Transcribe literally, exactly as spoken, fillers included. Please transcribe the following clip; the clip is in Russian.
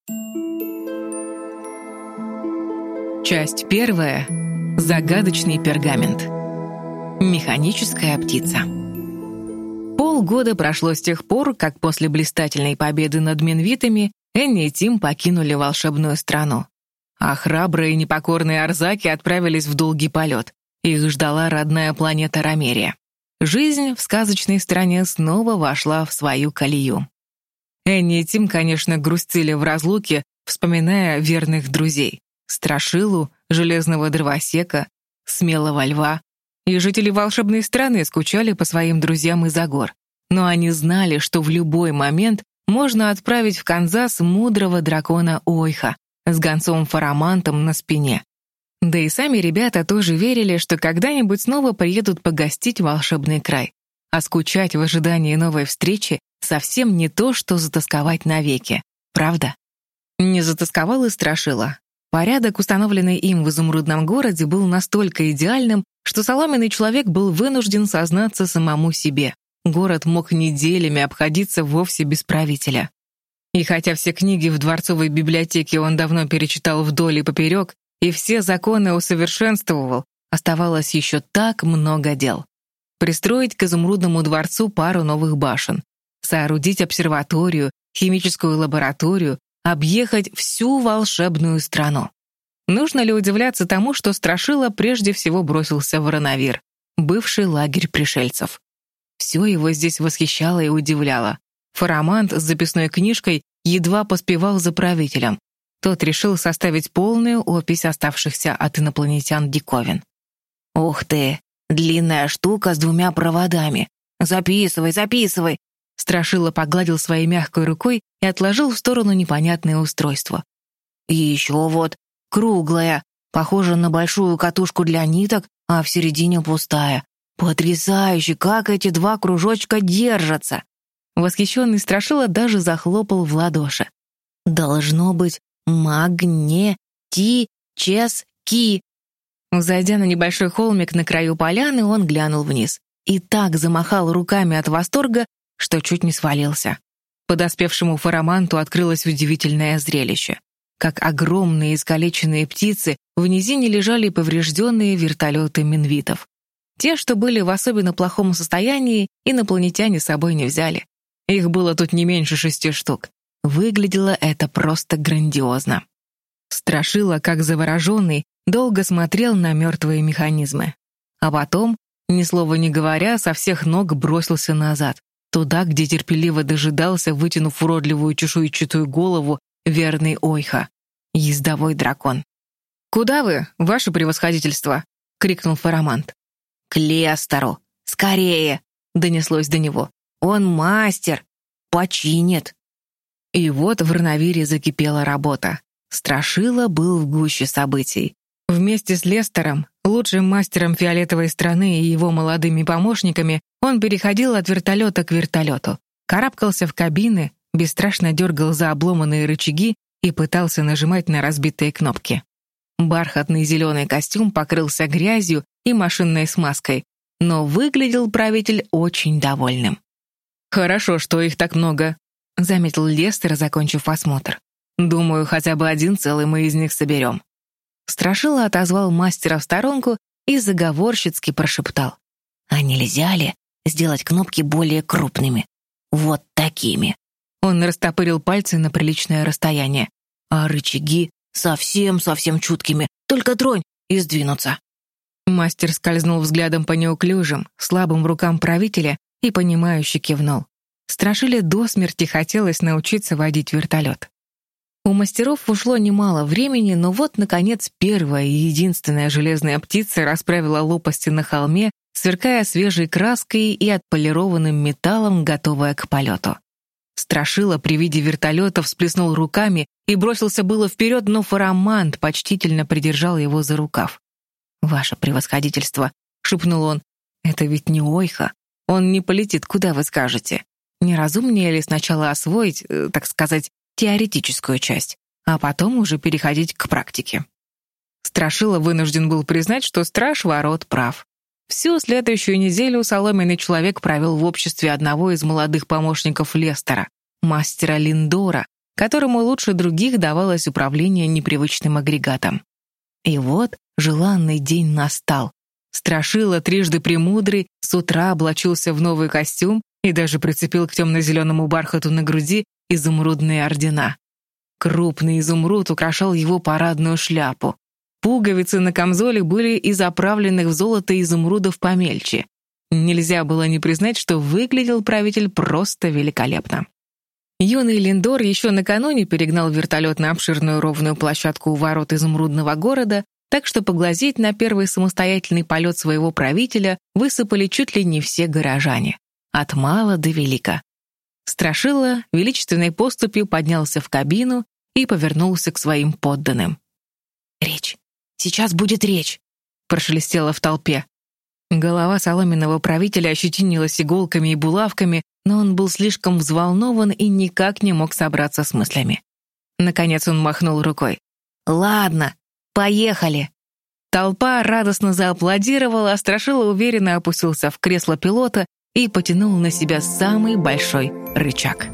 Часть первая. Загадочный пергамент. Механическая птица. Полгода прошло с тех пор, как после блистательной победы над Менвитами Энни и Тим покинули волшебную страну. А храбрые и непокорные арзаки отправились в долгий полет. Их ждала родная планета Ромерия. Жизнь в сказочной стране снова вошла в свою колею. Энни и Тим, конечно, грустили в разлуке, вспоминая верных друзей. Страшилу, железного дровосека, смелого льва. И жители волшебной страны скучали по своим друзьям из-за гор. Но они знали, что в любой момент можно отправить в Канзас мудрого дракона Ойха с гонцом Фарамантом на спине. Да и сами ребята тоже верили, что когда-нибудь снова приедут погостить в волшебный край. А скучать в ожидании новой встречи совсем не то, что затасковать навеки. Правда? Не затасковал и Страшила. Порядок, установленный им в изумрудном городе, был настолько идеальным, что соломенный человек был вынужден сознаться самому себе. Город мог неделями обходиться вовсе без правителя. И хотя все книги в дворцовой библиотеке он давно перечитал вдоль и поперек, и все законы усовершенствовал, оставалось еще так много дел. Пристроить к изумрудному дворцу пару новых башен, соорудить обсерваторию, химическую лабораторию, объехать всю волшебную страну. Нужно ли удивляться тому, что Страшила прежде всего бросился в Ранавир, бывший лагерь пришельцев? Все его здесь восхищало и удивляло. Фарамант с записной книжкой едва поспевал за правителем. Тот решил составить полную опись оставшихся от инопланетян диковин. «Ух ты! Длинная штука с двумя проводами! Записывай, записывай!» Страшила погладил своей мягкой рукой и отложил в сторону непонятное устройство. «И еще вот, круглая, похожа на большую катушку для ниток, а в середине пустая. Потрясающе, как эти два кружочка держатся!» Восхищенный Страшила даже захлопал в ладоши. «Должно быть магнетически!» Зайдя на небольшой холмик на краю поляны, он глянул вниз и так замахал руками от восторга, что чуть не свалился. Подоспевшему Фараманту открылось удивительное зрелище. Как огромные искалеченные птицы, в низине лежали поврежденные вертолеты Менвитов. Те, что были в особенно плохом состоянии, инопланетяне с собой не взяли. Их было тут не меньше шести штук. Выглядело это просто грандиозно. Страшила, как завороженный, долго смотрел на мертвые механизмы. А потом, ни слова не говоря, со всех ног бросился назад, туда, где терпеливо дожидался, вытянув уродливую чешуйчатую голову, верный Ойха, ездовой дракон. «Куда вы, ваше превосходительство?» — крикнул Фарамант. «К Лестеру! Скорее!» — донеслось до него. «Он мастер! Починит!» И вот в Ранавире закипела работа. Страшила был в гуще событий. Вместе с Лестером, лучшим мастером фиолетовой страны и его молодыми помощниками, он переходил от вертолета к вертолету, карабкался в кабины, бесстрашно дергал за обломанные рычаги и пытался нажимать на разбитые кнопки. Бархатный зеленый костюм покрылся грязью и машинной смазкой, но выглядел правитель очень довольным. «Хорошо, что их так много», — заметил Лестер, закончив осмотр. «Думаю, хотя бы один целый мы из них соберем». Страшила отозвал мастера в сторонку и заговорщицки прошептал. «А нельзя ли сделать кнопки более крупными? Вот такими». Он растопырил пальцы на приличное расстояние. «А рычаги совсем-совсем чуткими. Только тронь и сдвинутся». Мастер скользнул взглядом по неуклюжим, слабым рукам правителя и, понимающе кивнул. Страшиле до смерти хотелось научиться водить вертолет. У мастеров ушло немало времени, но вот, наконец, первая и единственная железная птица расправила лопасти на холме, сверкая свежей краской и отполированным металлом, готовая к полету. Страшила при виде вертолета всплеснул руками и бросился было вперед, но Фарамант почтительно придержал его за рукав. «Ваше превосходительство», — шепнул он, — «это ведь не Ойха. Он не полетит, куда вы скажете. Не разумнее ли сначала освоить, э, так сказать, теоретическую часть, а потом уже переходить к практике?» Страшила вынужден был признать, что страж ворот прав. Всю следующую неделю соломенный человек провел в обществе одного из молодых помощников Лестера, мастера Линдора, которому лучше других давалось управление непривычным агрегатом. И вот желанный день настал. Страшила трижды премудрый с утра облачился в новый костюм и даже прицепил к темно-зеленому бархату на груди изумрудные ордена. Крупный изумруд украшал его парадную шляпу. Пуговицы на камзоле были из оправленных в золото изумрудов помельче. Нельзя было не признать, что выглядел правитель просто великолепно. Юный Линдор еще накануне перегнал вертолет на обширную ровную площадку у ворот изумрудного города, так что поглазеть на первый самостоятельный полет своего правителя высыпали чуть ли не все горожане. От мала до велика. Страшила величественной поступью поднялся в кабину и повернулся к своим подданным. «Речь! Сейчас будет речь!» — прошелестело в толпе. Голова соломенного правителя ощетинилась иголками и булавками, но он был слишком взволнован и никак не мог собраться с мыслями. Наконец он махнул рукой. «Ладно, поехали!» Толпа радостно зааплодировала, а Страшила уверенно опустился в кресло пилота и потянул на себя самый большой рычаг.